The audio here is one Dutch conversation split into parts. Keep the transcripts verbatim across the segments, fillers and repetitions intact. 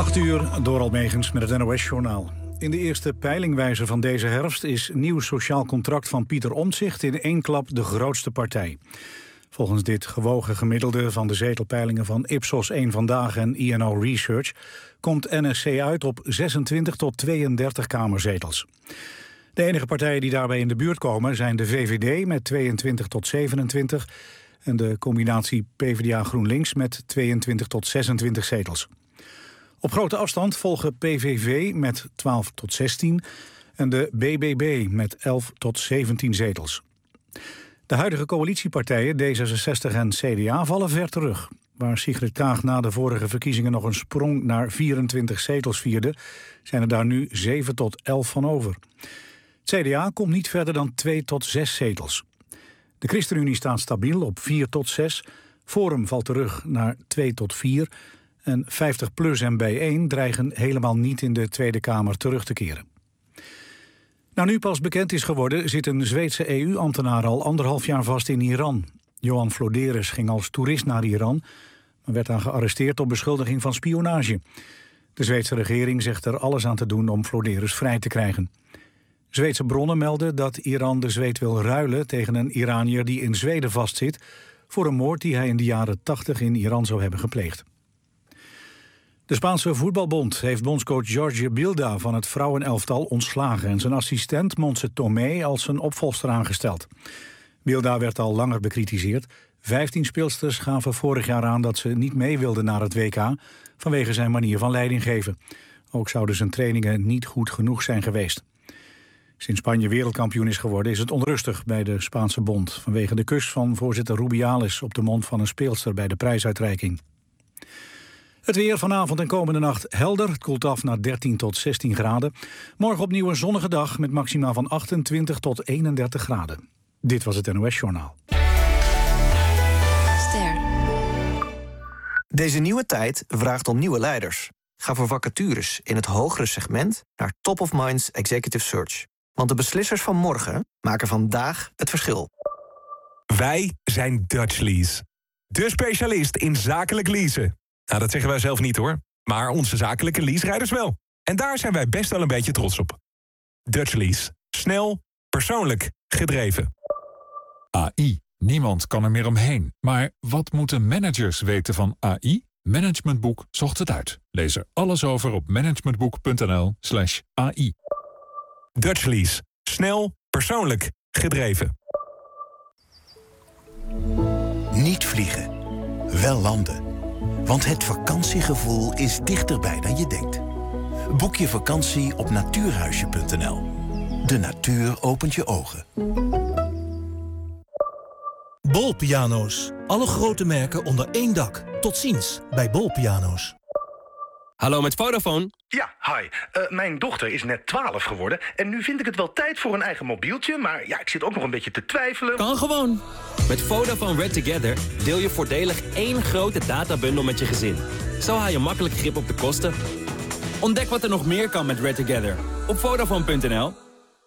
acht uur, door Almegens met het N O S-journaal. In de eerste peilingwijzer van deze herfst is nieuw sociaal contract van Pieter Omtzigt in één klap de grootste partij. Volgens dit gewogen gemiddelde van de zetelpeilingen van Ipsos één Vandaag en I N O Research komt N S C uit op zesentwintig tot tweeëndertig kamerzetels. De enige partijen die daarbij in de buurt komen zijn de V V D met tweeëntwintig tot zevenentwintig en de combinatie PvdA GroenLinks met tweeëntwintig tot zesentwintig zetels. Op grote afstand volgen P V V met twaalf tot zestien en de B B B met elf tot zeventien zetels. De huidige coalitiepartijen D zesenzestig en C D A vallen ver terug. Waar Sigrid Kaag na de vorige verkiezingen nog een sprong naar vierentwintig zetels vierde, zijn er daar nu zeven tot elf van over. Het C D A komt niet verder dan twee tot zes zetels. De ChristenUnie staat stabiel op vier tot zes, Forum valt terug naar twee tot vier... en vijftig plus en bijeen dreigen helemaal niet in de Tweede Kamer terug te keren. Nou, nu pas bekend is geworden, zit een Zweedse E U-ambtenaar al anderhalf jaar vast in Iran. Johan Floderus ging als toerist naar Iran, maar werd dan gearresteerd op beschuldiging van spionage. De Zweedse regering zegt er alles aan te doen om Floderus vrij te krijgen. Zweedse bronnen melden dat Iran de Zweed wil ruilen tegen een Iranier die in Zweden vastzit voor een moord die hij in de jaren tachtig in Iran zou hebben gepleegd. De Spaanse voetbalbond heeft bondscoach Jorge Bilda van het vrouwenelftal ontslagen en zijn assistent Montse Tomé als zijn opvolgster aangesteld. Bilda werd al langer bekritiseerd. Vijftien speelsters gaven vorig jaar aan dat ze niet mee wilden naar het W K vanwege zijn manier van leiding geven. Ook zouden zijn trainingen niet goed genoeg zijn geweest. Sinds Spanje wereldkampioen is geworden is het onrustig bij de Spaanse bond vanwege de kus van voorzitter Rubiales op de mond van een speelster bij de prijsuitreiking. Het weer vanavond en komende nacht helder. Het koelt af naar dertien tot zestien graden. Morgen opnieuw een zonnige dag met maxima van achtentwintig tot eenendertig graden. Dit was het N O S-journaal. Ster. Deze nieuwe tijd vraagt om nieuwe leiders. Ga voor vacatures in het hogere segment naar Top of Minds Executive Search. Want de beslissers van morgen maken vandaag het verschil. Wij zijn Dutch Lease. De specialist in zakelijk leasen. Nou, dat zeggen wij zelf niet hoor. Maar onze zakelijke leaserijders wel. En daar zijn wij best wel een beetje trots op. Dutch Lease. Snel, persoonlijk, gedreven. A I. Niemand kan er meer omheen. Maar wat moeten managers weten van A I? Managementboek zocht het uit. Lees er alles over op managementboek.nl slash AI. Dutch Lease. Snel, persoonlijk, gedreven. Niet vliegen. Wel landen. Want het vakantiegevoel is dichterbij dan je denkt. Boek je vakantie op natuurhuisje punt n l. De natuur opent je ogen. Bol Piano's. Alle grote merken onder één dak. Tot ziens bij Bol Piano's. Hallo, met Vodafone. Ja, hi. Uh, mijn dochter is net twaalf geworden en nu vind ik het wel tijd voor een eigen mobieltje, maar ja, ik zit ook nog een beetje te twijfelen. Kan gewoon. Met Vodafone Red Together deel je voordelig één grote databundel met je gezin. Zo haal je makkelijk grip op de kosten. Ontdek wat er nog meer kan met Red Together op Vodafone punt n l.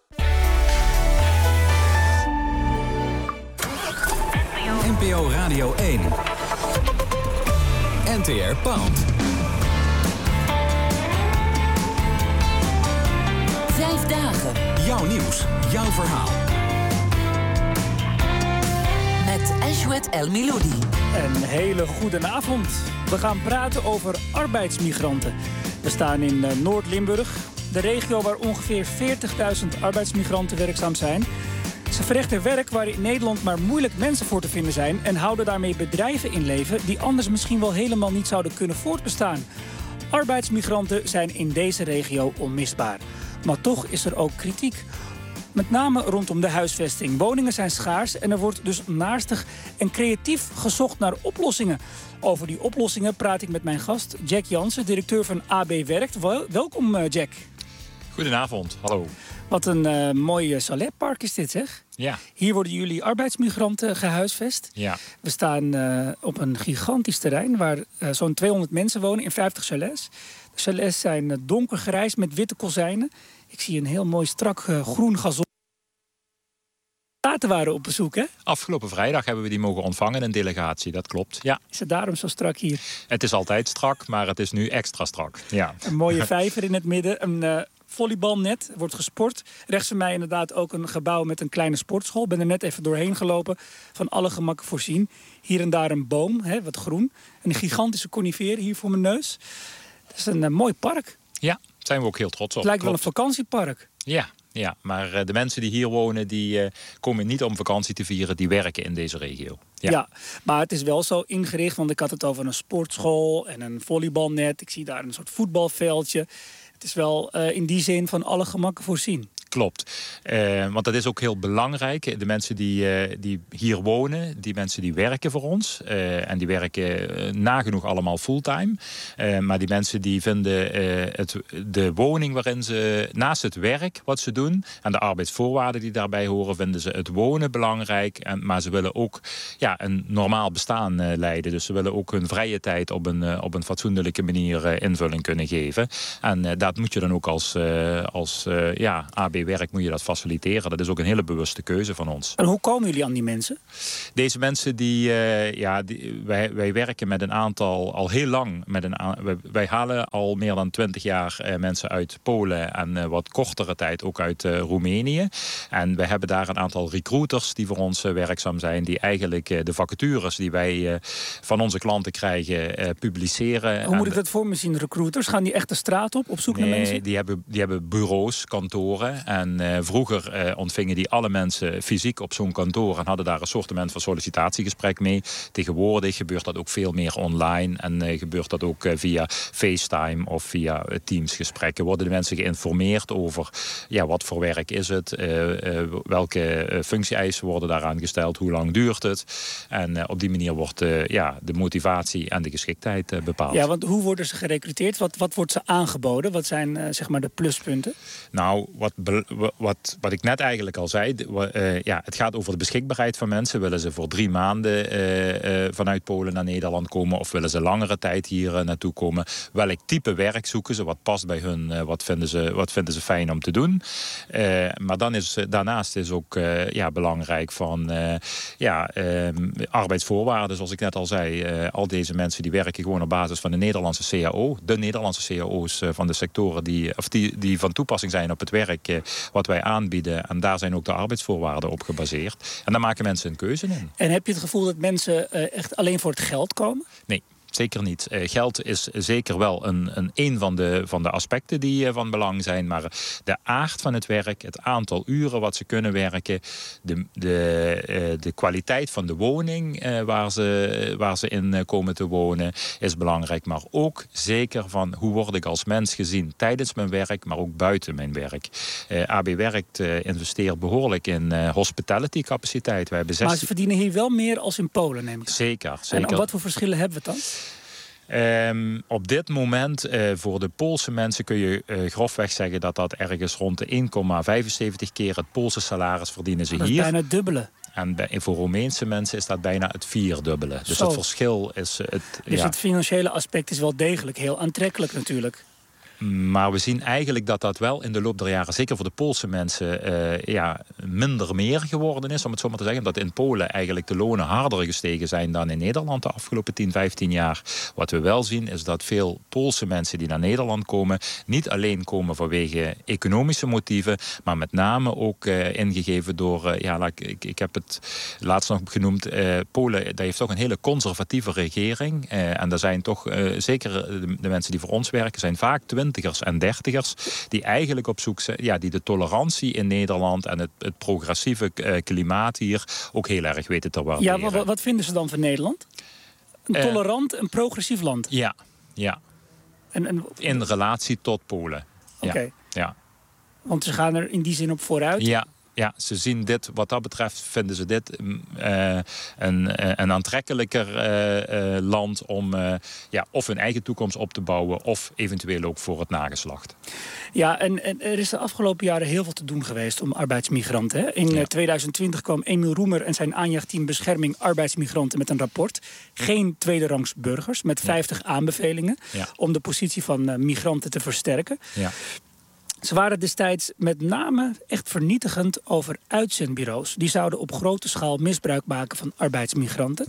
N P O Radio één. N T R Pound. Vijf dagen. Jouw nieuws, jouw verhaal. Met Ashwet El Miloudi. Een hele goede avond. We gaan praten over arbeidsmigranten. We staan in uh, Noord-Limburg, de regio waar ongeveer veertigduizend arbeidsmigranten werkzaam zijn. Ze verrichten werk waar in Nederland maar moeilijk mensen voor te vinden zijn en houden daarmee bedrijven in leven die anders misschien wel helemaal niet zouden kunnen voortbestaan. Arbeidsmigranten zijn in deze regio onmisbaar. Maar toch is er ook kritiek. Met name rondom de huisvesting. Woningen zijn schaars en er wordt dus naastig en creatief gezocht naar oplossingen. Over die oplossingen praat ik met mijn gast Jack Jansen, directeur van A B Werkt. Wel, welkom Jack. Goedenavond, hallo. Wat een uh, mooi chaletpark is dit, zeg. Ja. Hier worden jullie arbeidsmigranten gehuisvest. Ja. We staan uh, op een gigantisch terrein waar uh, zo'n tweehonderd mensen wonen in vijftig chalets. De chalets zijn uh, donkergrijs met witte kozijnen. Ik zie een heel mooi strak uh, groen gazon. Staten waren op bezoek, hè? Afgelopen vrijdag hebben we die mogen ontvangen, een delegatie, dat klopt. Ja. Is het daarom zo strak hier? Het is altijd strak, maar het is nu extra strak. Ja. Een mooie vijver in het midden, een uh, volleybalnet, wordt gesport. Rechts van mij inderdaad ook een gebouw met een kleine sportschool. Ik ben er net even doorheen gelopen, van alle gemakken voorzien. Hier en daar een boom, hè, wat groen. En een gigantische conifeer hier voor mijn neus. Het is een uh, mooi park. Ja, daar zijn we ook heel trots op. Het lijkt klopt. wel een vakantiepark. Ja. Ja, maar uh, de mensen die hier wonen, die uh, komen niet om vakantie te vieren, die werken in deze regio. Ja. ja, maar het is wel zo ingericht, want ik had het over een sportschool en een volleybalnet. Ik zie daar een soort voetbalveldje. Het is wel uh, in die zin van alle gemakken voorzien. Klopt, uh, want dat is ook heel belangrijk. De mensen die, uh, die hier wonen, die mensen die werken voor ons. Uh, en die werken uh, nagenoeg allemaal fulltime. Uh, maar die mensen die vinden uh, het, de woning waarin ze, naast het werk wat ze doen en de arbeidsvoorwaarden die daarbij horen, vinden ze het wonen belangrijk. En, maar ze willen ook ja, een normaal bestaan uh, leiden. Dus ze willen ook hun vrije tijd op een, uh, op een fatsoenlijke manier uh, invulling kunnen geven. En uh, dat moet je dan ook als, uh, als uh, ja, A B werk moet je dat faciliteren. Dat is ook een hele bewuste keuze van ons. En hoe komen jullie aan die mensen? Deze mensen, die, uh, ja, die, wij, wij werken met een aantal, al heel lang, met een a- wij, wij halen al meer dan twintig jaar uh, mensen uit Polen en uh, wat kortere tijd ook uit uh, Roemenië. En we hebben daar een aantal recruiters die voor ons uh, werkzaam zijn, die eigenlijk uh, de vacatures die wij uh, van onze klanten krijgen uh, publiceren. Hoe moet en, ik dat voor me zien? Recruiters, gaan die echt de straat op, op zoek nee, naar mensen? Die hebben, die hebben bureaus, kantoren. En uh, vroeger uh, ontvingen die alle mensen fysiek op zo'n kantoor en hadden daar een soortement van sollicitatiegesprek mee. Tegenwoordig gebeurt dat ook veel meer online en uh, gebeurt dat ook uh, via FaceTime of via uh, Teams-gesprekken. Worden de mensen geïnformeerd over ja, wat voor werk is het, uh, uh, welke uh, functie-eisen worden daaraan gesteld, hoe lang duurt het. En uh, op die manier wordt uh, ja, de motivatie en de geschiktheid uh, bepaald. Ja, want hoe worden ze gerecruiteerd? Wat, wat wordt ze aangeboden? Wat zijn uh, zeg maar de pluspunten? Nou, wat, wat, wat ik net eigenlijk al zei, uh, ja, het gaat over de beschikbaarheid van mensen. Willen ze voor drie maanden uh, uh, vanuit Polen naar Nederland komen of willen ze langere tijd hier uh, naartoe komen? Welk type werk zoeken ze? Wat past bij hun? Uh, wat, vinden ze, wat vinden ze fijn om te doen? Uh, maar dan is, uh, daarnaast is ook uh, ja, belangrijk van uh, ja, uh, arbeidsvoorwaarden, zoals ik net al zei. Uh, al deze mensen die werken gewoon op basis van de Nederlandse C A O. De Nederlandse C A O's uh, van de sectoren die, of die, die van toepassing zijn op het werk uh, wat wij aanbieden. En daar zijn ook de arbeidsvoorwaarden op gebaseerd. En daar maken mensen een keuze in. En heb je het gevoel dat mensen uh, echt alleen voor het geld komen? Nee. Zeker niet. Uh, geld is zeker wel een, een, een van, de, van de aspecten die uh, van belang zijn. Maar de aard van het werk, het aantal uren wat ze kunnen werken, de, de, uh, de kwaliteit van de woning uh, waar, ze, waar ze in uh, komen te wonen, is belangrijk. Maar ook zeker van hoe word ik als mens gezien tijdens mijn werk, maar ook buiten mijn werk. Uh, A B Werkt uh, investeert behoorlijk in uh, hospitality capaciteit. Wij hebben zestien... Maar ze verdienen hier wel meer als in Polen, neem ik aan. Zeker, zeker. En wat voor verschillen hebben we het dan? Um, op dit moment, uh, voor de Poolse mensen kun je uh, grofweg zeggen dat dat ergens rond de één komma vijfenzeventig keer het Poolse salaris verdienen ze dat hier. Dat is bijna het dubbele. En bij, voor Roemeense mensen is dat bijna het vierdubbele. Dus Zo. het verschil is... Het, dus ja. het financiële aspect is wel degelijk heel aantrekkelijk natuurlijk. Maar we zien eigenlijk dat dat wel in de loop der jaren, zeker voor de Poolse mensen, uh, ja, minder meer geworden is, om het zo maar te zeggen. Dat in Polen eigenlijk de lonen harder gestegen zijn dan in Nederland de afgelopen tien, vijftien jaar. Wat we wel zien is dat veel Poolse mensen die naar Nederland komen, niet alleen komen vanwege economische motieven, maar met name ook uh, ingegeven door, uh, ja, ik, ik heb het laatst nog genoemd, uh, Polen, dat heeft toch een hele conservatieve regering. Uh, en er zijn toch, uh, zeker de, de mensen die voor ons werken, zijn vaak twintigers en dertigers, die eigenlijk op zoek zijn, ja, die de tolerantie in Nederland en het, het progressieve uh, klimaat hier ook heel erg weten te waarderen. Ja, wat, wat vinden ze dan van Nederland? Een uh, tolerant, een progressief land? Ja, ja. En, en... In relatie tot Polen. Oké. Okay. Ja, ja. Want ze gaan er in die zin op vooruit? Ja. Ja, ze zien dit, wat dat betreft vinden ze dit uh, een, een aantrekkelijker uh, uh, land om uh, ja, of hun eigen toekomst op te bouwen of eventueel ook voor het nageslacht. Ja, en, en er is de afgelopen jaren heel veel te doen geweest om arbeidsmigranten. Hè? In ja. tweeduizend twintig kwam Emiel Roemer en zijn aanjaagteam Bescherming Arbeidsmigranten met een rapport. Geen tweederangs burgers, met vijftig ja. aanbevelingen ja. om de positie van uh, migranten te versterken. Ja. Ze waren destijds met name echt vernietigend over uitzendbureaus. Die zouden op grote schaal misbruik maken van arbeidsmigranten.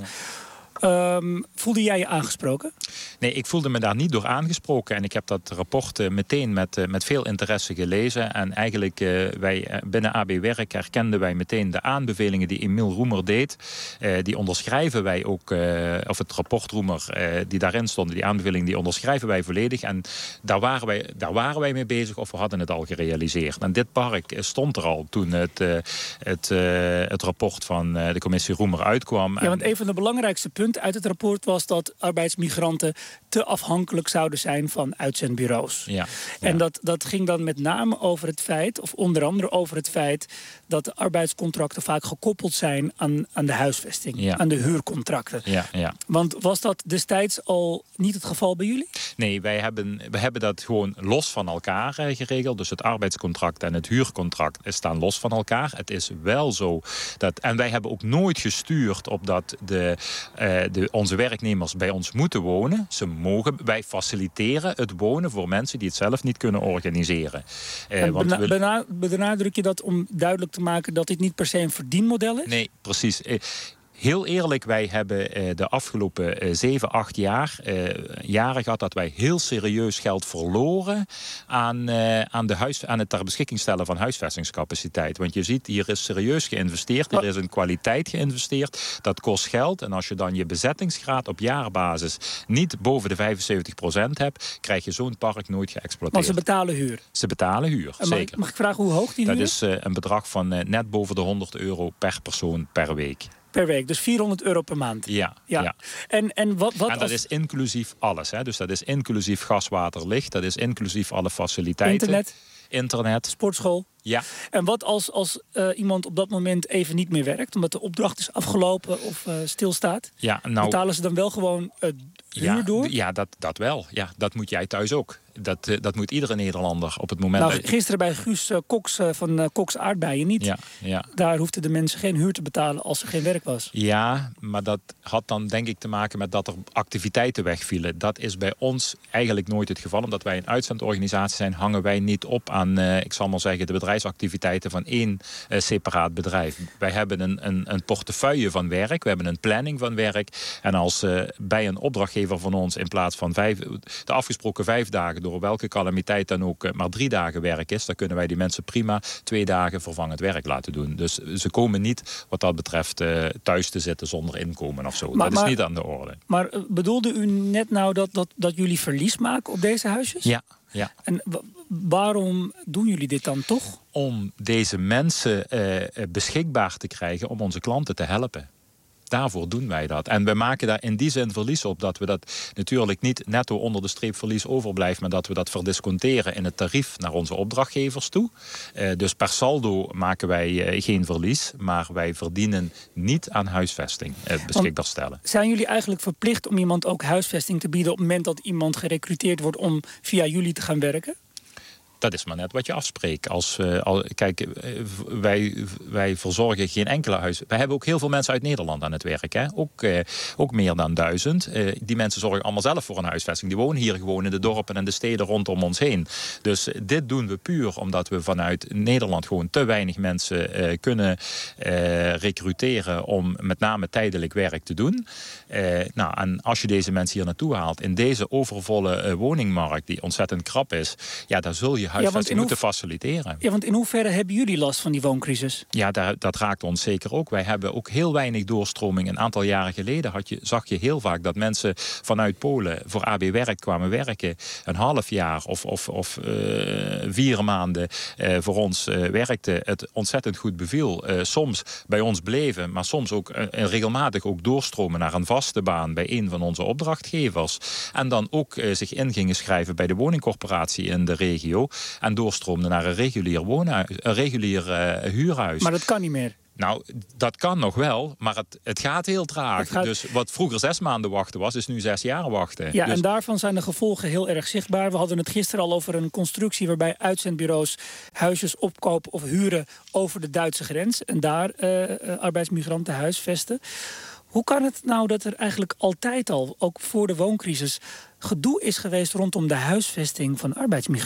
Ja. Um, voelde jij je aangesproken? Nee, ik voelde me daar niet door aangesproken. En ik heb dat rapport uh, meteen met, uh, met veel interesse gelezen. En eigenlijk, uh, wij uh, binnen A B Werk herkenden wij meteen de aanbevelingen die Emiel Roemer deed. Uh, die onderschrijven wij ook, uh, of het rapport Roemer uh, die daarin stonden, die aanbevelingen, die onderschrijven wij volledig. En daar waren wij, daar waren wij mee bezig of we hadden het al gerealiseerd. En dit park stond er al toen het, uh, het, uh, het rapport van uh, de commissie Roemer uitkwam. Ja, want een van de belangrijkste punten uit het rapport was dat arbeidsmigranten te afhankelijk zouden zijn van uitzendbureaus. Ja, ja. En dat, dat ging dan met name over het feit, of onder andere over het feit, dat de arbeidscontracten vaak gekoppeld zijn aan, aan de huisvesting, ja. aan de huurcontracten. Ja, ja. Want was dat destijds al niet het geval bij jullie? Nee, wij hebben, we hebben dat gewoon los van elkaar uh, geregeld. Dus het arbeidscontract en het huurcontract staan los van elkaar. Het is wel zo dat, en wij hebben ook nooit gestuurd op dat de, uh, de, onze werknemers bij ons moeten wonen. Ze mogen, wij faciliteren het wonen voor mensen die het zelf niet kunnen organiseren. Uh, en want bena- we... bena- benadruk je dat om duidelijk te maken dat dit niet per se een verdienmodel is? Nee, precies. Uh, Heel eerlijk, wij hebben uh, de afgelopen uh, zeven, acht jaar uh, jaren gehad dat wij heel serieus geld verloren aan, uh, aan, de huis, aan het ter beschikking stellen van huisvestingscapaciteit. Want je ziet, hier is serieus geïnvesteerd, er is in kwaliteit geïnvesteerd. Dat kost geld en als je dan je bezettingsgraad op jaarbasis niet boven de vijfenzeventig procent hebt, krijg je zo'n park nooit geëxploiteerd. Want ze betalen huur? Ze betalen huur, mag zeker. Ik, mag ik vragen hoe hoog die huur dat is? Dat is uh, een bedrag van uh, net boven de honderd euro per persoon per week. Per week, dus vierhonderd euro per maand. Ja, ja. ja. En, en, wat, wat en dat als... is inclusief alles. Hè? Dus dat is inclusief gas, water, licht. Dat is inclusief alle faciliteiten. Internet. Internet. Sportschool. Ja. En wat als, als uh, iemand op dat moment even niet meer werkt, omdat de opdracht is afgelopen of uh, stilstaat? Ja, nou, betalen ze dan wel gewoon uh, huur ja, door? Ja, dat, dat wel. Ja, dat moet jij thuis ook. Dat, uh, dat moet iedere Nederlander op het moment... Nou, gisteren bij Guus uh, Koks uh, van uh, Koks Aardbeien niet. Ja, ja. Daar hoefden de mensen geen huur te betalen als er geen werk was. Ja, maar dat had dan denk ik te maken met dat er activiteiten wegvielen. Dat is bij ons eigenlijk nooit het geval. Omdat wij een uitzendorganisatie zijn, hangen wij niet op aan, uh, ik zal maar zeggen, de bedrijfsactiviteiten van één uh, separaat bedrijf. Wij hebben een, een, een portefeuille van werk, we hebben een planning van werk. En als uh, bij een opdrachtgever van ons in plaats van vijf, de afgesproken vijf dagen, door welke calamiteit dan ook, uh, maar drie dagen werk is, dan kunnen wij die mensen prima twee dagen vervangend werk laten doen. Dus ze komen niet wat dat betreft uh, thuis te zitten zonder inkomen of zo. Maar, dat is maar, niet aan de orde. Maar uh, bedoelde u net nou dat, dat, dat jullie verlies maken op deze huisjes? Ja. Ja. En w- waarom doen jullie dit dan toch? Om deze mensen uh, beschikbaar te krijgen om onze klanten te helpen. Daarvoor doen wij dat. En we maken daar in die zin verlies op dat we dat natuurlijk niet netto onder de streep verlies overblijft, maar dat we dat verdisconteren in het tarief naar onze opdrachtgevers toe. Uh, dus per saldo maken wij uh, geen verlies, maar wij verdienen niet aan huisvesting uh, beschikbaar stellen. Want zijn jullie eigenlijk verplicht om iemand ook huisvesting te bieden op het moment dat iemand gerecruiteerd wordt om via jullie te gaan werken? Dat is maar net wat je afspreekt. Als, uh, al, kijk, uh, wij, wij verzorgen geen enkele huis. Wij hebben ook heel veel mensen uit Nederland aan het werk. Hè? Ook, uh, ook meer dan duizend. Uh, die mensen zorgen allemaal zelf voor een huisvesting. Die wonen hier gewoon in de dorpen en de steden rondom ons heen. Dus uh, dit doen we puur omdat we vanuit Nederland gewoon te weinig mensen uh, kunnen uh, recruteren om met name tijdelijk werk te doen. Uh, nou, en als je deze mensen hier naartoe haalt in deze overvolle uh, woningmarkt die ontzettend krap is, ja, daar zul je huisvesting ja, moeten faciliteren. Ja, want in hoeverre hebben jullie last van die wooncrisis? Ja, daar, dat raakt ons zeker ook. Wij hebben ook heel weinig doorstroming. Een aantal jaren geleden had je, zag je heel vaak dat mensen vanuit Polen voor A B Werk kwamen werken. Een half jaar of, of, of uh, vier maanden uh, voor ons uh, werkten. Het ontzettend goed beviel. Uh, soms bij ons bleven, maar soms ook uh, regelmatig ook doorstromen naar een vaste baan bij een van onze opdrachtgevers. En dan ook uh, zich in gingen schrijven bij de woningcorporatie in de regio. En doorstroomde naar een regulier woonhuis, een regulier uh, huurhuis. Maar dat kan niet meer. Nou, dat kan nog wel, maar het, het gaat heel traag. Gaat... Dus wat vroeger zes maanden wachten was, is nu zes jaar wachten. Ja, dus... en daarvan zijn de gevolgen heel erg zichtbaar. We hadden het gisteren al over een constructie waarbij uitzendbureaus huisjes opkopen of huren over de Duitse grens. En daar uh, uh, arbeidsmigranten huisvesten. Hoe kan het nou dat er eigenlijk altijd al, ook voor de wooncrisis, gedoe is geweest rondom de huisvesting van arbeidsmigranten?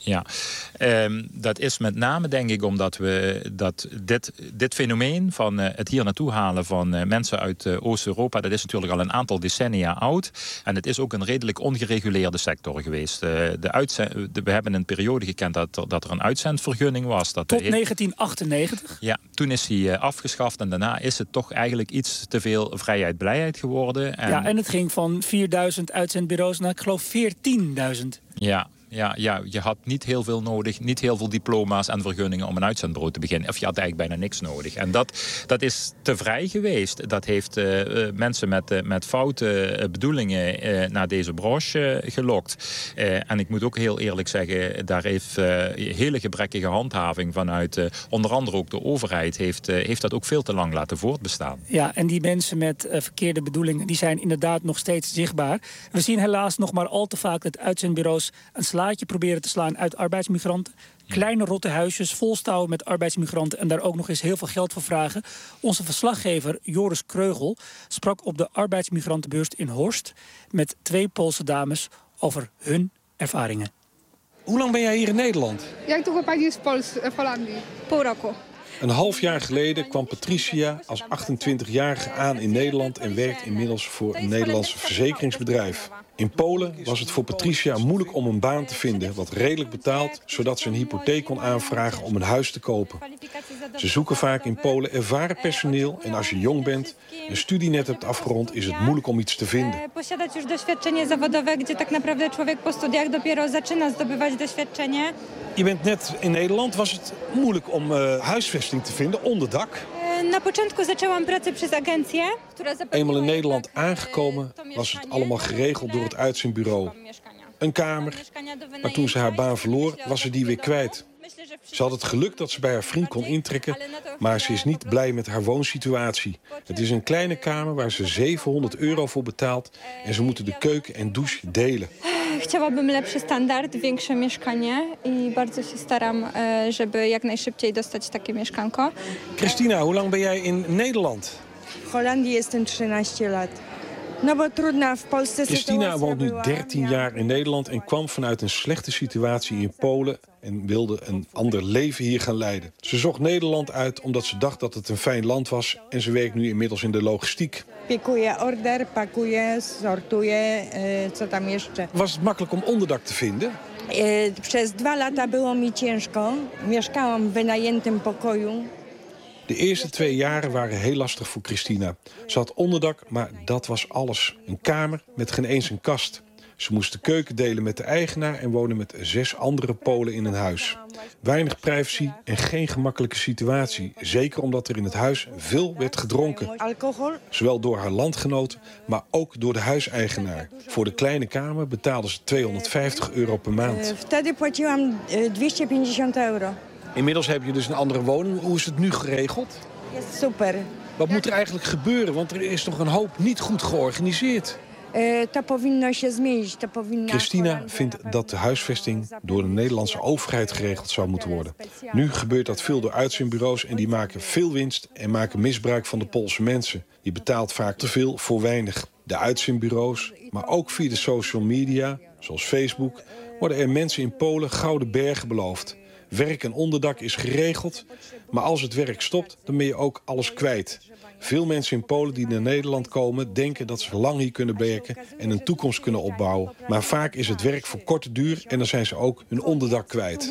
Ja, um, dat is met name denk ik omdat we dat dit, dit fenomeen van uh, het hier naartoe halen van uh, mensen uit uh, Oost-Europa, dat is natuurlijk al een aantal decennia oud. En het is ook een redelijk ongereguleerde sector geweest. Uh, de uitzend, de, we hebben een periode gekend dat er, dat er een uitzendvergunning was. Dat Tot de, negentien achtennegentig? Ja, toen is die uh, afgeschaft en daarna is het toch eigenlijk iets te veel vrijheid, blijheid geworden. En, ja, en het ging van vierduizend uitzendbureaus naar, ik geloof, veertienduizend. Ja. Ja, ja, je had niet heel veel nodig, niet heel veel diploma's en vergunningen om een uitzendbureau te beginnen. Of je had eigenlijk bijna niks nodig. En dat, dat is te vrij geweest. Dat heeft uh, mensen met, uh, met foute uh, bedoelingen uh, naar deze branche uh, gelokt. Uh, en ik moet ook heel eerlijk zeggen, daar heeft uh, hele gebrekkige handhaving vanuit uh, onder andere ook de overheid heeft, uh, heeft dat ook veel te lang laten voortbestaan. Ja, en die mensen met uh, verkeerde bedoelingen, die zijn inderdaad nog steeds zichtbaar. We zien helaas nog maar al te vaak dat uitzendbureaus een slaatje proberen te slaan uit arbeidsmigranten. Kleine rotte huisjes volstouwen met arbeidsmigranten en daar ook nog eens heel veel geld voor vragen. Onze verslaggever Joris Kreugel sprak op de arbeidsmigrantenbeurs in Horst met twee Poolse dames over hun ervaringen. Hoe lang ben jij hier in Nederland? Jak długo pani jest w Holandii? Pół roku. Een half jaar geleden kwam Patricia als achtentwintigjarige aan in Nederland en werkt inmiddels voor een Nederlands verzekeringsbedrijf. In Polen was het voor Patricia moeilijk om een baan te vinden wat redelijk betaalt, zodat ze een hypotheek kon aanvragen om een huis te kopen. Ze zoeken vaak in Polen ervaren personeel en als je jong bent, een studie net hebt afgerond, is het moeilijk om iets te vinden. Posiadać już doświadczenie zawodowe, gdzie tak naprawdę człowiek po studiach dopiero zaczyna zdobywać doświadczenie. Je bent net in Nederland. Was het moeilijk om uh, huisvesting te vinden, onderdak? Na początku zaczęłam pracę przez agencję. Eenmaal in Nederland aangekomen was het allemaal geregeld door het uitzendbureau. Een kamer, maar toen ze haar baan verloor was ze die weer kwijt. Ze had het geluk dat ze bij haar vriend kon intrekken, maar ze is niet blij met haar woonsituatie. Het is een kleine kamer waar ze zevenhonderd euro voor betaalt en ze moeten de keuken en douche delen. Chciałabym lepszy standard, większe mieszkanie i bardzo się staram, żeby jak najszybciej dostać takie mieszkanko. Christina, hoe lang ben jij in Nederland? W Holandii jestem trzynaście lat. No bo trudna w Polsce. Christina woont nu dertien jaar in Nederland en kwam vanuit een slechte situatie in Polen en wilde een ander leven hier gaan leiden. Ze zocht Nederland uit omdat ze dacht dat het een fijn land was en ze werkt nu inmiddels in de logistiek. Piekuję order, pakuję, sortuję, co tam jeszcze. Was het makkelijk om onderdak te vinden? Przez dwa lata było mi ciężko. Mieszkałam w wynajętym pokoju. De eerste twee jaren waren heel lastig voor Christina. Ze had onderdak, maar dat was alles. Een kamer met geen eens een kast. Ze moest de keuken delen met de eigenaar en wonen met zes andere Polen in een huis. Weinig privacy en geen gemakkelijke situatie. Zeker omdat er in het huis veel werd gedronken. Zowel door haar landgenoten, maar ook door de huiseigenaar. Voor de kleine kamer betaalde ze tweehonderdvijftig euro per maand. Wtedy płaciłam dwieście euro. Inmiddels heb je dus een andere woning. Hoe is het nu geregeld? Is super. Wat moet er eigenlijk gebeuren? Want er is nog een hoop niet goed georganiseerd. To powinno się zmienić. To powinna... Christina vindt dat de huisvesting door de Nederlandse overheid geregeld zou moeten worden. Nu gebeurt dat veel door uitzendbureaus en die maken veel winst en maken misbruik van de Poolse mensen. Je betaalt vaak te veel voor weinig. De uitzendbureaus, maar ook via de social media, zoals Facebook, worden er mensen in Polen gouden bergen beloofd. Werk en onderdak is geregeld, maar als het werk stopt, dan ben je ook alles kwijt. Veel mensen in Polen die naar Nederland komen denken dat ze lang hier kunnen werken en een toekomst kunnen opbouwen. Maar vaak is het werk voor korte duur en dan zijn ze ook hun onderdak kwijt.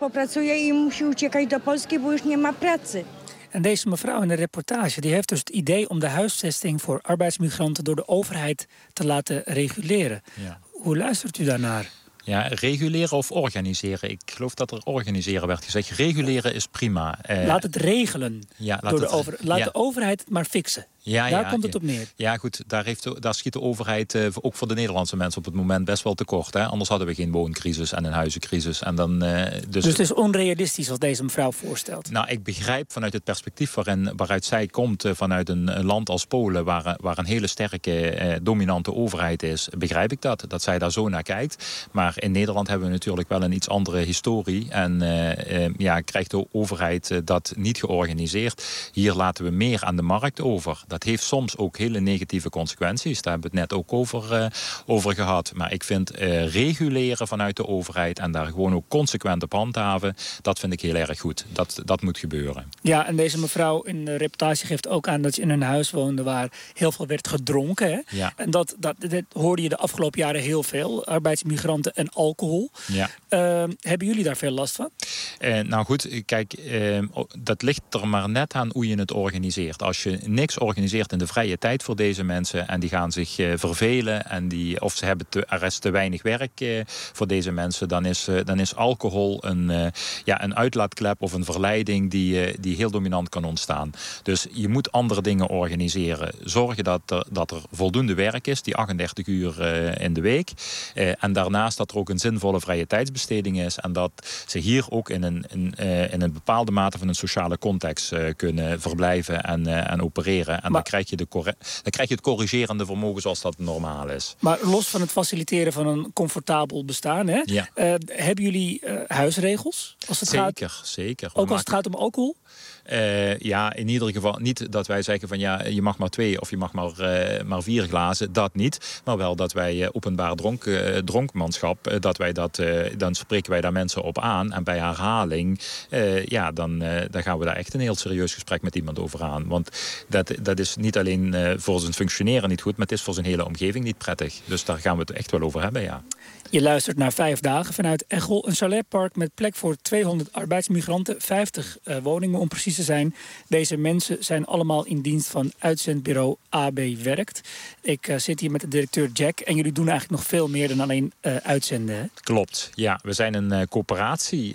En deze mevrouw in de reportage die heeft dus het idee om de huisvesting voor arbeidsmigranten door de overheid te laten reguleren. Ja. Hoe luistert u daarnaar? Ja, reguleren of organiseren. Ik geloof dat er organiseren werd gezegd. Reguleren is prima. Uh, laat het regelen. Ja, laat door het, de over, laat ja. de overheid het maar fixen. Ja, daar ja, komt het ja. op neer. Ja, goed, daar, heeft, daar schiet de overheid uh, ook voor de Nederlandse mensen op het moment best wel tekort. Hè? Anders hadden we geen wooncrisis en een huizencrisis. En dan, uh, dus, dus het is onrealistisch wat deze mevrouw voorstelt? Nou, ik begrijp vanuit het perspectief waarin, waaruit zij komt, uh, vanuit een, een land als Polen, waar, waar een hele sterke, uh, dominante overheid is, begrijp ik dat. Dat zij daar zo naar kijkt. Maar in Nederland hebben we natuurlijk wel een iets andere historie. En uh, uh, ja, krijgt de overheid uh, dat niet georganiseerd. Hier laten we meer aan de markt over. Dat heeft soms ook hele negatieve consequenties. Daar hebben we het net ook over, uh, over gehad. Maar ik vind uh, reguleren vanuit de overheid en daar gewoon ook consequent op handhaven, dat vind ik heel erg goed. Dat, dat moet gebeuren. Ja, en deze mevrouw in de reportage geeft ook aan dat ze in een huis woonde waar heel veel werd gedronken. Hè? Ja. En dat, dat, dat hoorde je de afgelopen jaren heel veel. Arbeidsmigranten en alcohol. Ja. Uh, hebben jullie daar veel last van? Uh, nou goed, kijk, uh, dat ligt er maar net aan hoe je het organiseert. Als je niks organiseert in de vrije tijd voor deze mensen en die gaan zich uh, vervelen en die, of ze hebben te, er is te weinig werk uh, voor deze mensen, dan is, uh, dan is alcohol een, uh, ja, een uitlaatklep of een verleiding die, uh, die heel dominant kan ontstaan. Dus je moet andere dingen organiseren. Zorgen dat er, dat er voldoende werk is, die achtendertig uur uh, in de week. Uh, en daarnaast dat er ook een zinvolle vrije tijdsbesteding is en dat ze hier ook in een, in, uh, in een bepaalde mate van een sociale context uh, kunnen verblijven en, uh, en opereren. En maar, dan, krijg je de corre- dan krijg je het corrigerende vermogen zoals dat normaal is. Maar los van het faciliteren van een comfortabel bestaan, hè, ja. uh, hebben jullie uh, huisregels? Als het zeker, gaat, zeker. Ook als maken... het gaat om alcohol? Uh, ja, in ieder geval niet dat wij zeggen van ja, je mag maar twee of je mag maar, uh, maar vier glazen. Dat niet. Maar wel dat wij uh, openbaar dronk, uh, dronkmanschap, uh, dat wij dat, uh, dan spreken wij daar mensen op aan. En bij herhaling, uh, ja, dan, uh, dan gaan we daar echt een heel serieus gesprek met iemand over aan. Want dat, dat is niet alleen uh, voor zijn functioneren niet goed, maar het is voor zijn hele omgeving niet prettig. Dus daar gaan we het echt wel over hebben, ja. Je luistert naar Vijf Dagen vanuit Echel, een chaletpark met plek voor tweehonderd arbeidsmigranten, vijftig uh, woningen om precies te zijn. Deze mensen zijn allemaal in dienst van uitzendbureau A B Werkt. Ik uh, zit hier met de directeur Jack en jullie doen eigenlijk nog veel meer dan alleen uh, uitzenden. Hè? Klopt, ja. We zijn een uh, coöperatie.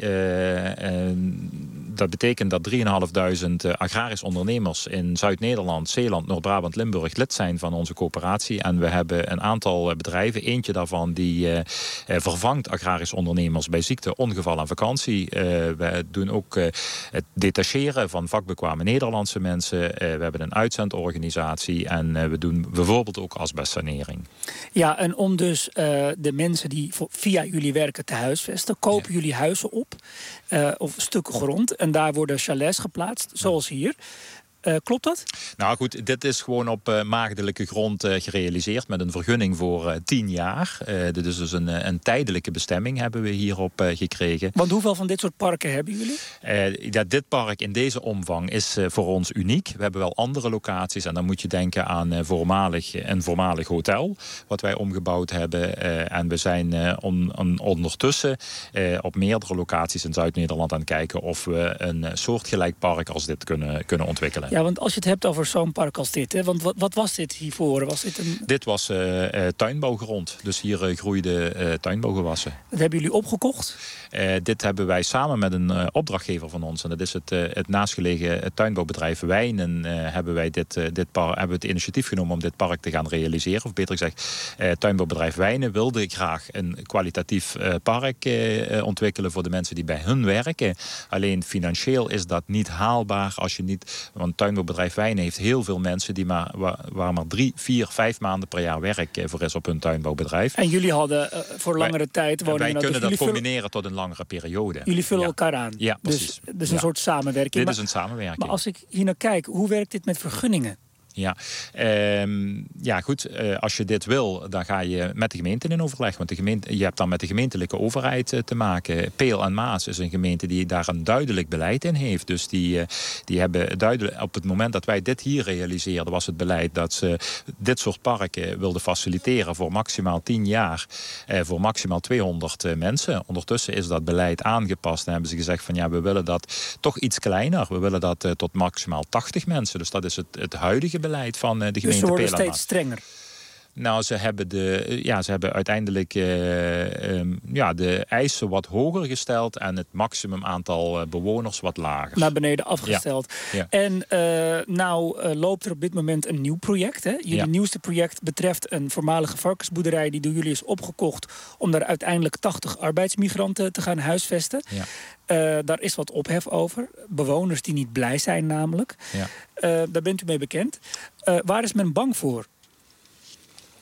Uh, uh, dat betekent dat drieduizend vijfhonderd uh, agrarisch ondernemers in Zuid-Nederland, Zeeland, Noord-Brabant, Limburg lid zijn van onze coöperatie. En we hebben een aantal uh, bedrijven. Eentje daarvan die uh, uh, vervangt agrarisch ondernemers bij ziekte, ongeval en vakantie. Uh, we doen ook uh, het detacheren van vakbekwame Nederlandse mensen. Uh, we hebben een uitzendorganisatie en uh, we doen bijvoorbeeld ook asbestsanering. Ja, en om dus uh, de mensen die via jullie werken te huisvesten, kopen ja. jullie huizen op uh, of stukken grond en daar worden chalets geplaatst, zoals hier. Uh, klopt dat? Nou goed, dit is gewoon op uh, maagdelijke grond uh, gerealiseerd met een vergunning voor uh, tien jaar. Uh, dit is dus een, een tijdelijke bestemming hebben we hierop uh, gekregen. Want hoeveel van dit soort parken hebben jullie? Uh, ja, dit park in deze omvang is uh, voor ons uniek. We hebben wel andere locaties en dan moet je denken aan uh, voormalig, een voormalig hotel wat wij omgebouwd hebben. Uh, en we zijn uh, on, on, ondertussen uh, op meerdere locaties in Zuid-Nederland aan het kijken of we een soortgelijk park als dit kunnen, kunnen ontwikkelen. Ja, want als je het hebt over zo'n park als dit, hè, want wat, wat was dit hiervoor? Was dit, een... dit was uh, uh, tuinbouwgrond, dus hier uh, groeiden uh, tuinbouwgewassen. Dat hebben jullie opgekocht? Uh, dit hebben wij samen met een uh, opdrachtgever van ons, en dat is het, uh, het naastgelegen het tuinbouwbedrijf Wijnen, uh, hebben wij dit, uh, dit par- hebben we het initiatief genomen om dit park te gaan realiseren. Of beter gezegd, uh, tuinbouwbedrijf Wijnen wilde graag een kwalitatief uh, park uh, ontwikkelen voor de mensen die bij hun werken. Alleen financieel is dat niet haalbaar als je niet... Want tuinbouwbedrijf Wijnen heeft heel veel mensen die maar, waar, waar maar drie, vier, vijf maanden per jaar werk voor is op hun tuinbouwbedrijf. En jullie hadden uh, voor langere wij, tijd woningen. Wij kunnen dus dat combineren vullen, tot een langere periode. Jullie vullen ja. elkaar aan. Ja, precies. Dus, dus een ja. soort samenwerking. Dit maar, is een samenwerking. Maar als ik hier naar kijk, hoe werkt dit met vergunningen? Ja, um, ja goed, uh, als je dit wil, dan ga je met de gemeente in overleg. Want de gemeente, je hebt dan met de gemeentelijke overheid uh, te maken. Peel en Maas is een gemeente die daar een duidelijk beleid in heeft. Dus die, uh, die hebben duidelijk, op het moment dat wij dit hier realiseerden, was het beleid dat ze dit soort parken wilden faciliteren voor maximaal tien jaar. Uh, voor maximaal tweehonderd uh, mensen. Ondertussen is dat beleid aangepast en hebben ze gezegd van ja, we willen dat toch iets kleiner. We willen dat uh, tot maximaal tachtig mensen. Dus dat is het, het huidige beleid van de gemeente Peel en Maas. Dus ze worden steeds strenger? Nou, ze hebben, de, ja, ze hebben uiteindelijk uh, um, ja, de eisen wat hoger gesteld en het maximum aantal uh, bewoners wat lager. Naar beneden afgesteld. Ja. Ja. En uh, nou uh, loopt er op dit moment een nieuw project. Hè? Jullie ja. nieuwste project betreft een voormalige varkensboerderij die door jullie is opgekocht om daar uiteindelijk tachtig arbeidsmigranten te gaan huisvesten. Ja. Uh, daar is wat ophef over. Bewoners die niet blij zijn namelijk. Ja. Uh, daar bent u mee bekend. Uh, waar is men bang voor?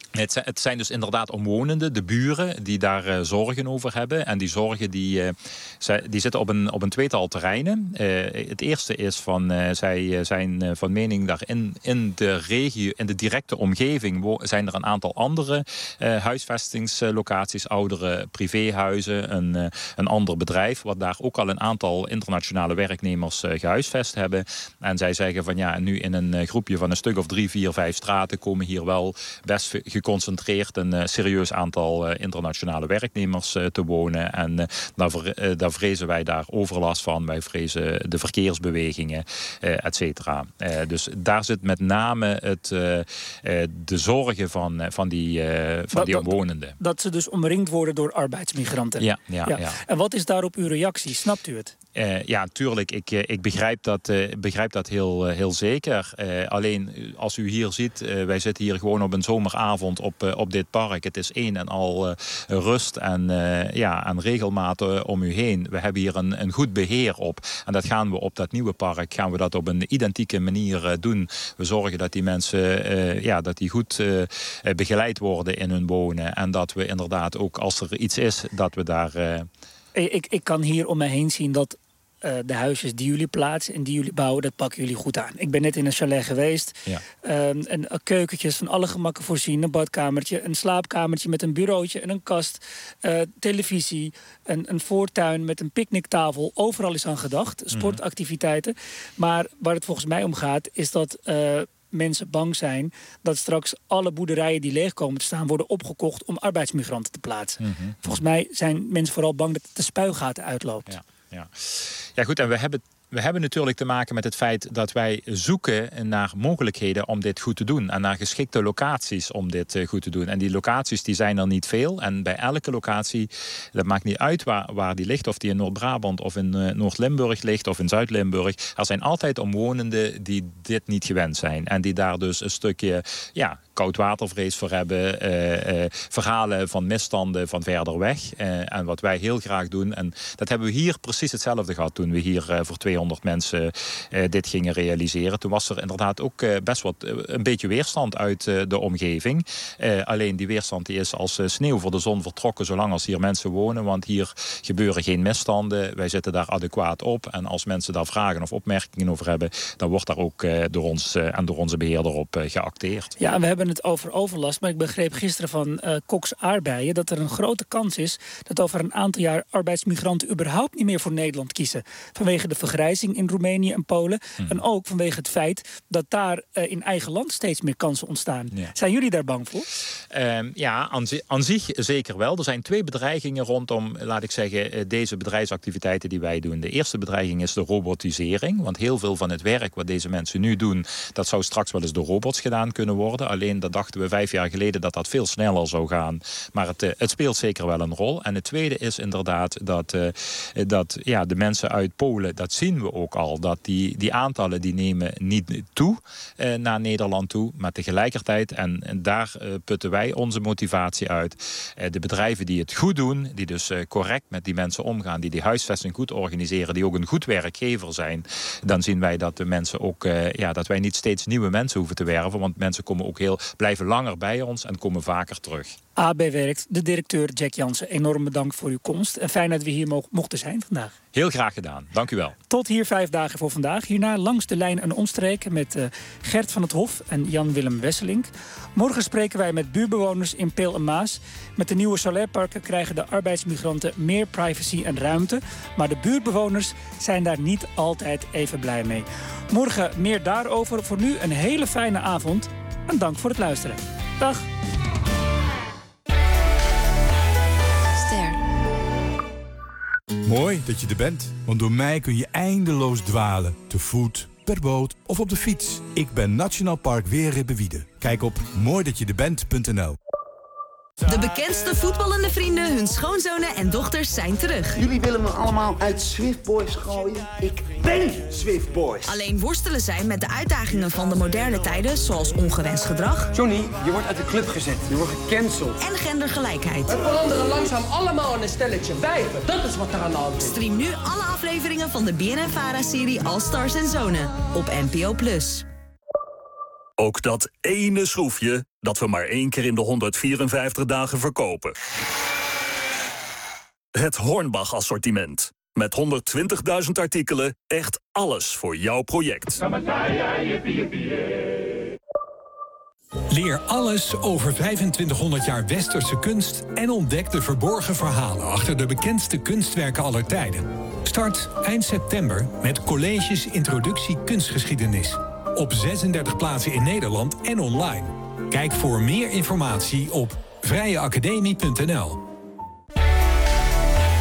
Het, het zijn dus inderdaad omwonenden, de buren, die daar uh, zorgen over hebben. En die zorgen die, uh, zij, die zitten op een, op een tweetal terreinen. Uh, het eerste is van, uh, zij zijn uh, van mening daar in, in de regio, in de directe omgeving wo- zijn er een aantal andere uh, huisvestingslocaties, oudere privéhuizen, een, uh, een ander bedrijf, wat daar ook al een aantal internationale werknemers uh, gehuisvest hebben. En zij zeggen van ja, nu in een uh, groepje van een stuk of drie, vier, vijf straten komen hier wel best ge- geconcentreerd een uh, serieus aantal uh, internationale werknemers uh, te wonen. En uh, daar, vre- uh, daar vrezen wij daar overlast van. Wij vrezen de verkeersbewegingen, uh, et cetera. Uh, dus daar zit met name het, uh, uh, de zorgen van, uh, van die, uh, van dat, die omwonenden. Dat, dat ze dus omringd worden door arbeidsmigranten. Ja, ja, ja. ja. En wat is daarop uw reactie? Snapt u het? Uh, ja, tuurlijk. Ik, uh, ik begrijp dat, uh, begrijp dat heel, uh, heel zeker. Uh, alleen, als u hier ziet, uh, wij zitten hier gewoon op een zomeravond op, uh, op dit park. Het is een en al uh, rust en, uh, ja, en regelmaat uh, om u heen. We hebben hier een, een goed beheer op. En dat gaan we op dat nieuwe park, gaan we dat op een identieke manier uh, doen. We zorgen dat die mensen uh, ja, dat die goed uh, begeleid worden in hun wonen. En dat we inderdaad ook, als er iets is, dat we daar... Uh, Ik, ik kan hier om me heen zien dat uh, de huisjes die jullie plaatsen en die jullie bouwen, dat pakken jullie goed aan. Ik ben net in een chalet geweest. Ja. Um, en uh, keukentjes van alle gemakken voorzien. Een badkamertje, een slaapkamertje met een bureautje en een kast. Uh, televisie, een, een voortuin met een picknicktafel. Overal is aan gedacht. Sportactiviteiten. Mm-hmm. Maar waar het volgens mij om gaat, is dat... Uh, mensen bang zijn dat straks alle boerderijen die leeg komen te staan worden opgekocht om arbeidsmigranten te plaatsen. Mm-hmm. Volgens mij zijn mensen vooral bang dat de spuigaten uitloopt. Ja, ja. ja goed, en we hebben... We hebben natuurlijk te maken met het feit dat wij zoeken naar mogelijkheden om dit goed te doen. En naar geschikte locaties om dit goed te doen. En die locaties die zijn er niet veel. En bij elke locatie, dat maakt niet uit waar, waar die ligt. Of die in Noord-Brabant of in uh, Noord-Limburg ligt of in Zuid-Limburg. Er zijn altijd omwonenden die dit niet gewend zijn. En die daar dus een stukje ja, koudwatervrees voor hebben. Uh, uh, verhalen van misstanden van verder weg. Uh, en wat wij heel graag doen. En dat hebben we hier precies hetzelfde gehad toen we hier uh, voor tweehonderd mensen uh, dit gingen realiseren. Toen was er inderdaad ook uh, best wat uh, een beetje weerstand uit uh, de omgeving. Uh, alleen die weerstand die is als uh, sneeuw voor de zon vertrokken zolang als hier mensen wonen. Want hier gebeuren geen misstanden. Wij zitten daar adequaat op. En als mensen daar vragen of opmerkingen over hebben, dan wordt daar ook uh, door ons uh, en door onze beheerder op uh, geacteerd. Ja, en we hebben het over overlast. Maar ik begreep gisteren van uh, Cox Aardbeien dat er een grote kans is dat over een aantal jaar arbeidsmigranten überhaupt niet meer voor Nederland kiezen. Vanwege de vergrijzing in Roemenië en Polen. Hmm. En ook vanwege het feit dat daar uh, in eigen land steeds meer kansen ontstaan. Ja. Zijn jullie daar bang voor? Uh, ja, aan, zi- aan zich zeker wel. Er zijn twee bedreigingen rondom, laat ik zeggen, uh, deze bedrijfsactiviteiten die wij doen. De eerste bedreiging is de robotisering. Want heel veel van het werk wat deze mensen nu doen, dat zou straks wel eens door robots gedaan kunnen worden. Alleen dat dachten we vijf jaar geleden dat dat veel sneller zou gaan. Maar het, uh, het speelt zeker wel een rol. En het tweede is inderdaad dat, uh, dat ja, de mensen uit Polen, dat zien we ook al, dat die, die aantallen die nemen niet toe uh, naar Nederland toe. Maar tegelijkertijd, en, en daar uh, putten wij onze motivatie uit. Uh, de bedrijven die het goed doen, die dus uh, correct met die mensen omgaan, die die huisvesting goed organiseren, die ook een goed werkgever zijn, dan zien wij dat de mensen ook, uh, ja, dat wij niet steeds nieuwe mensen hoeven te werven, want mensen komen ook heel, blijven langer bij ons en komen vaker terug. A B Werkt, de directeur Jack Jansen, enorm bedankt voor uw komst. En fijn dat we hier mo- mochten zijn vandaag. Heel graag gedaan, dank u wel. Tot hier vijf dagen voor vandaag. Hierna langs de lijn en omstreken met uh, Gert van het Hof en Jan-Willem Wesselink. Morgen spreken wij met buurtbewoners in Peel en Maas. Met de nieuwe solarparken krijgen de arbeidsmigranten meer privacy en ruimte. Maar de buurtbewoners zijn daar niet altijd even blij mee. Morgen meer daarover. Voor nu een hele fijne avond en dank voor het luisteren. Dag. Mooi dat je er bent, want door mij kun je eindeloos dwalen. Te voet, per boot of op de fiets. Ik ben Nationaal Park Weerribbewiede. Kijk op mooi dat je er bent punt n l. De bekendste voetballende vrienden, hun schoonzonen en dochters zijn terug. Jullie willen me allemaal uit Swift Boys gooien? Ik ben Swift Boys. Alleen worstelen zij met de uitdagingen van de moderne tijden, zoals ongewenst gedrag. Johnny, je wordt uit de club gezet. Je wordt gecanceld. En gendergelijkheid. We veranderen langzaam allemaal in een stelletje wijven. Dat is wat er aan de hand is. Stream nu alle afleveringen van de B N N-Vara-serie All Stars en Zonen op N P O plus. Ook dat ene schroefje dat we maar één keer in de honderdvierenvijftig dagen verkopen. Het Hornbach assortiment. Met honderdtwintigduizend artikelen, echt alles voor jouw project. Leer alles over vijfentwintighonderd jaar westerse kunst en ontdek de verborgen verhalen achter de bekendste kunstwerken aller tijden. Start eind september met colleges Introductie Kunstgeschiedenis. Op zesendertig plaatsen in Nederland en online. Kijk voor meer informatie op vrije academie punt n l.